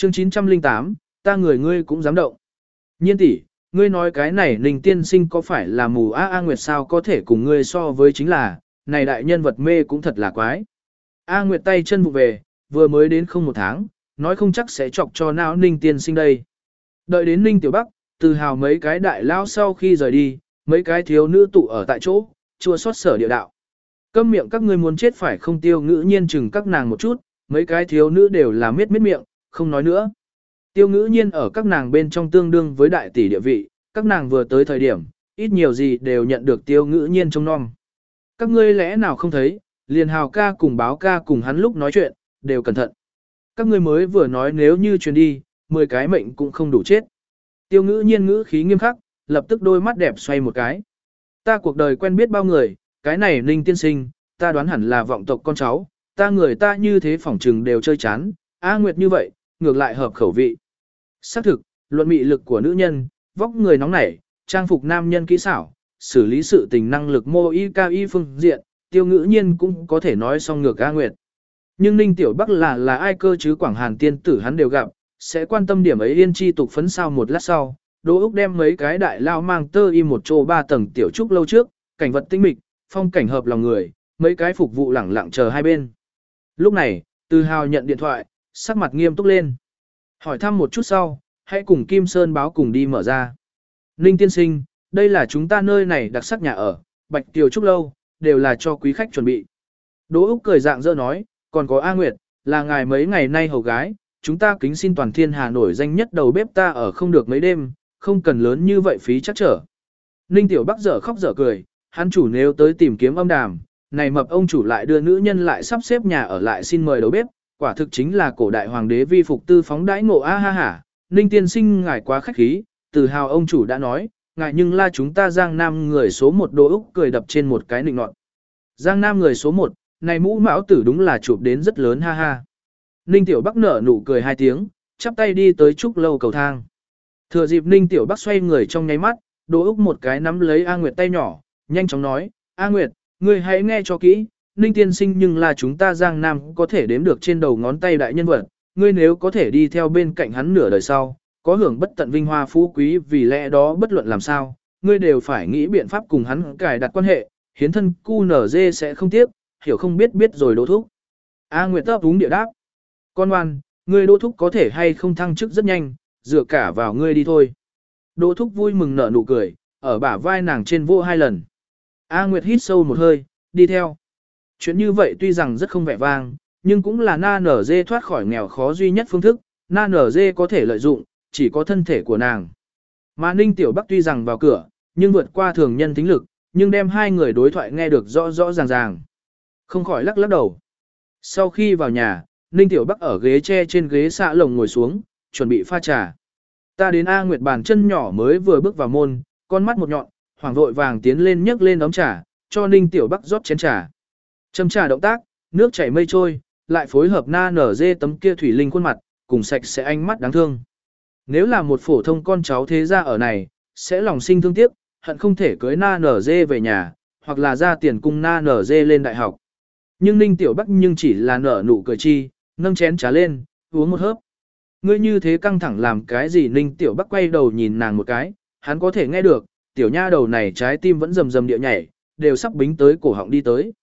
Chương 908, ta người ngươi cũng dám động. Nhiên tỷ, ngươi nói cái này Ninh tiên sinh có phải là mù A Nguyệt sao có thể cùng ngươi so với chính là, này đại nhân vật mê cũng thật là quái. A Nguyệt tay chân vụ về, vừa mới đến không 1 tháng, nói không chắc sẽ chọc cho não Ninh tiên sinh đây. Đợi đến Ninh Tiểu Bắc, từ hào mấy cái đại lao sau khi rời đi, mấy cái thiếu nữ tụ ở tại chỗ, chua xót sở địa đạo. Câm miệng các ngươi muốn chết phải không? Tiêu Ngữ Nhiên chừng các nàng một chút, mấy cái thiếu nữ đều là miết miệng, không nói nữa. Tiêu Ngữ Nhiên ở các nàng bên trong tương đương với đại tỷ địa vị, các nàng vừa tới thời điểm, ít nhiều gì đều nhận được Tiêu Ngữ Nhiên trông nom. Các ngươi lẽ nào không thấy, liền hào ca cùng báo ca cùng hắn lúc nói chuyện, đều cẩn thận. Các ngươi mới vừa nói nếu như truyền đi, 10 cái mệnh cũng không đủ chết. Tiêu Ngữ Nhiên ngữ khí nghiêm khắc, lập tức đôi mắt đẹp xoay một cái. Ta cuộc đời quen biết bao người, cái này Ninh tiên sinh, ta đoán hẳn là vọng tộc con cháu, ta người ta như thế phỏng trừng đều chơi chán, A Nguyệt như vậy, ngược lại hợp khẩu vị. Xác thực, luận mị lực của nữ nhân, vóc người nóng nảy, trang phục nam nhân kỹ xảo, xử lý sự tình năng lực mô y cao y phương diện, Tiêu Ngữ Nhiên cũng có thể nói song ngược A Nguyệt. Nhưng Ninh Tiểu Bắc là ai cơ chứ Quảng Hàn tiên tử hắn đều gặp, sẽ quan tâm điểm ấy yên chi tục phấn sao. Một lát sau, Đỗ Úc đem mấy cái đại lao mang tơ y một chỗ 3 tầng tiểu trúc lâu trước, cảnh vật tinh mịch, phong cảnh hợp lòng người, mấy cái phục vụ lẳng lặng chờ hai bên. Lúc này, Từ Hào nhận điện thoại, sắc mặt nghiêm túc lên. Hỏi thăm một chút sau, hãy cùng Kim Sơn báo cùng đi mở ra. Ninh tiên sinh, đây là chúng ta nơi này đặc sắc nhà ở, Bạch Tiểu Trúc lâu, đều là cho quý khách chuẩn bị. Đỗ Úc cười dạng dỡ nói, còn có A Nguyệt, là ngài mấy ngày nay hầu gái, chúng ta kính xin toàn thiên hà nổi danh nhất đầu bếp ta ở không được mấy đêm, không cần lớn như vậy phí chắc trở. Ninh Tiểu Bắc dở khóc dở cười, hắn chủ nếu tới tìm kiếm âm đàm, này mập ông chủ lại đưa nữ nhân lại sắp xếp nhà ở lại xin mời đầu bếp, quả thực chính là cổ đại hoàng đế vi phục tư phóng đãi ngộ a ha hả. Ninh tiên sinh ngài quá khách khí, Từ Hào ông chủ đã nói, ngài nhưng là chúng ta Giang Nam người số 1. Đỗ Úc cười đập trên một cái nịnh nọt. Giang Nam người số 1, này mũ mão tử đúng là chụp đến rất lớn ha ha. Ninh Tiểu Bắc nở nụ cười 2 tiếng, chắp tay đi tới trúc lâu cầu thang. Thừa dịp Ninh Tiểu Bắc xoay người trong nháy mắt, Đỗ Úc một cái nắm lấy A Nguyệt tay nhỏ, nhanh chóng nói, A Nguyệt, ngươi hãy nghe cho kỹ, Ninh tiên sinh nhưng là chúng ta Giang Nam có thể đếm được trên đầu ngón tay đại nhân vật, ngươi nếu có thể đi theo bên cạnh hắn nửa đời sau, có hưởng bất tận vinh hoa phú quý vì lẽ đó bất luận làm sao, ngươi đều phải nghĩ biện pháp cùng hắn cài đặt quan hệ, hiến thân QNZ sẽ không tiếc, hiểu không biết rồi Đỗ Thúc. A Nguyệt ấp úng địa đáp, con ngoan, ngươi Đỗ Thúc có thể hay không thăng chức rất nhanh, dựa cả vào ngươi đi thôi. Đỗ Thúc vui mừng nở nụ cười, ở bả vai nàng trên vô 2 lần. A Nguyệt hít sâu một hơi, đi theo. Chuyện như vậy tuy rằng rất không vẻ vang, nhưng cũng là na nở dê thoát khỏi nghèo khó duy nhất phương thức, na nở dê có thể lợi dụng, chỉ có thân thể của nàng. Mà Ninh Tiểu Bắc tuy rằng vào cửa, nhưng vượt qua thường nhân tính lực, nhưng đem hai người đối thoại nghe được rõ rõ ràng. Không khỏi lắc đầu. Sau khi vào nhà, Ninh Tiểu Bắc ở ghế tre trên ghế xạ lồng ngồi xuống, chuẩn bị pha trà. Ta đến A Nguyệt bàn chân nhỏ mới vừa bước vào môn, con mắt một nhọn, hoảng vội vàng tiến lên nhấc lên ấm trà, cho Ninh Tiểu Bắc rót chén trà. Châm trà động tác, nước chảy mây trôi, lại phối hợp na nở dê tấm kia thủy linh khuôn mặt, cùng sạch sẽ ánh mắt đáng thương. Nếu là một phổ thông con cháu thế gia ở này, sẽ lòng sinh thương tiếc, hận không thể cưới na nở dê về nhà, hoặc là ra tiền cung na nở dê lên đại học. Nhưng Ninh Tiểu Bắc nhưng chỉ là nở nụ cười chi, nâng chén trà lên, uống một hớp. Ngươi như thế căng thẳng làm cái gì? Ninh Tiểu Bắc quay đầu nhìn nàng một cái, hắn có thể nghe được, tiểu nha đầu này trái tim vẫn rầm rầm địa nhảy, đều sắp bính tới cổ họng đi tới.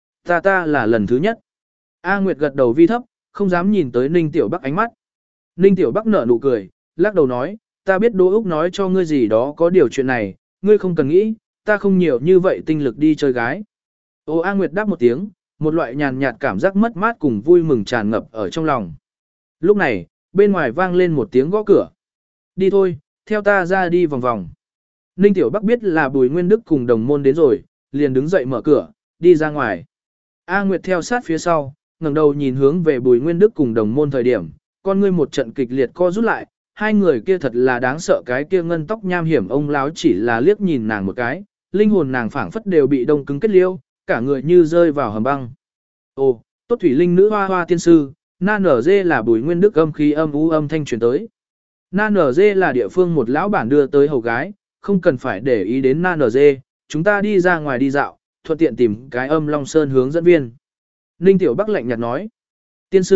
Ta là lần thứ nhất. A Nguyệt gật đầu vi thấp, không dám nhìn tới Ninh Tiểu Bắc ánh mắt. Ninh Tiểu Bắc nở nụ cười, lắc đầu nói, ta biết Đỗ Úc nói cho ngươi gì đó có điều chuyện này, ngươi không cần nghĩ, ta không nhiều như vậy tinh lực đi chơi gái. Ô A Nguyệt đáp một tiếng, một loại nhàn nhạt cảm giác mất mát cùng vui mừng tràn ngập ở trong lòng. Lúc này, bên ngoài vang lên một tiếng gõ cửa. Đi thôi, theo ta ra đi vòng vòng. Ninh Tiểu Bắc biết là Bùi Nguyên Đức cùng đồng môn đến rồi, liền đứng dậy mở cửa, đi ra ngoài. A Nguyệt theo sát phía sau, ngẩng đầu nhìn hướng về Bùi Nguyên Đức cùng đồng môn thời điểm, con ngươi một trận kịch liệt co rút lại, hai người kia thật là đáng sợ, cái kia ngân tóc nham hiểm ông láo chỉ là liếc nhìn nàng một cái, linh hồn nàng phảng phất đều bị đông cứng kết liêu, cả người như rơi vào hầm băng. Ồ, tốt thủy linh nữ hoa hoa tiên sư, na nở dê là Bùi Nguyên Đức âm khí âm u âm thanh truyền tới. Na nở dê là địa phương một lão bản đưa tới hầu gái, không cần phải để ý đến na nở dê, chúng ta đi ra ngoài đi dạo, thuận tiện tìm cái Âm Long Sơn hướng dẫn viên. Ninh Tiểu Bắc lạnh nhạt nói, tiên sư,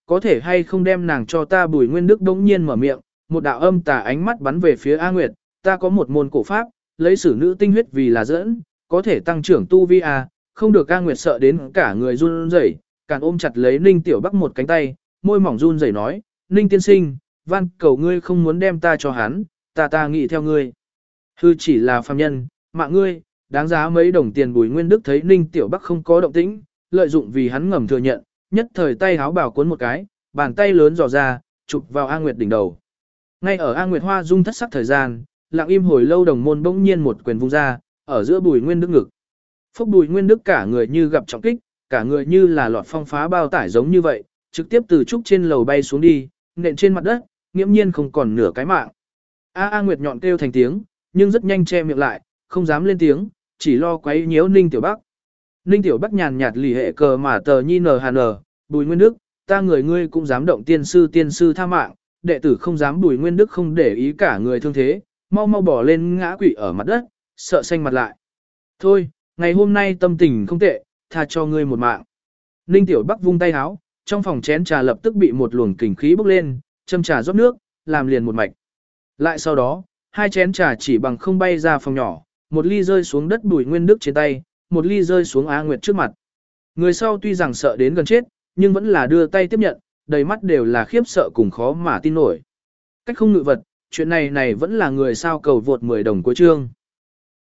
có thể hay không đem nàng cho ta. Bùi Nguyên Đức đống nhiên mở miệng, một đạo âm tà ánh mắt bắn về phía A Nguyệt, ta có một môn cổ pháp, lấy sử nữ tinh huyết vì là dẫn, có thể tăng trưởng tu vi à, không được. A Nguyệt sợ đến cả người run rẩy, càn ôm chặt lấy Ninh Tiểu Bắc một cánh tay, môi mỏng run rẩy nói, Ninh tiên sinh, van cầu ngươi không muốn đem ta cho hắn, ta nghĩ theo ngươi. Hư chỉ là phàm nhân, mạng ngươi, đáng giá mấy đồng tiền. Bùi Nguyên Đức thấy Ninh Tiểu Bắc không có động tĩnh, lợi dụng vì hắn ngầm thừa nhận, nhất thời tay háo bảo cuốn một cái, bàn tay lớn dò ra, chụp vào A Nguyệt đỉnh đầu. Ngay ở A Nguyệt hoa dung thất sắc thời gian, lặng im hồi lâu đồng môn bỗng nhiên một quyền vung ra, ở giữa Bùi Nguyên Đức ngực. Phúc. Bùi Nguyên Đức cả người như gặp trọng kích, cả người như là lọt phong phá bao tải giống như vậy, trực tiếp từ trúc trên lầu bay xuống đi, nện trên mặt đất, nghiễm nhiên không còn nửa cái mạng. A Nguyệt nhọn kêu thành tiếng, nhưng rất nhanh che miệng lại, không dám lên tiếng, chỉ lo quấy nhiễu Ninh Tiểu Bắc. Ninh Tiểu Bắc nhàn nhạt lì hệ cờ mà tờ nhi nờ hà nờ, Bùi Nguyên Đức, ta người ngươi cũng dám động tiên sư tha mạng, đệ tử không dám. Bùi Nguyên Đức không để ý cả người thương thế, mau mau bỏ lên ngã quỵ ở mặt đất, sợ xanh mặt lại. Thôi, ngày hôm nay tâm tình không tệ, tha cho ngươi một mạng. Ninh Tiểu Bắc vung tay háo, trong phòng chén trà lập tức bị một luồng kình khí bốc lên, châm trà rót nước, làm liền một mạch. Lại sau đó, hai chén trà chỉ bằng không bay ra phòng nhỏ, một ly rơi xuống đất Bùi Nguyên Đức trên tay, một ly rơi xuống A Nguyệt trước mặt. Người sau tuy rằng sợ đến gần chết, nhưng vẫn là đưa tay tiếp nhận, đầy mắt đều là khiếp sợ cùng khó mà tin nổi. Cách không ngự vật, chuyện này vẫn là người sao cầu vượt 10 đồng cuối chương.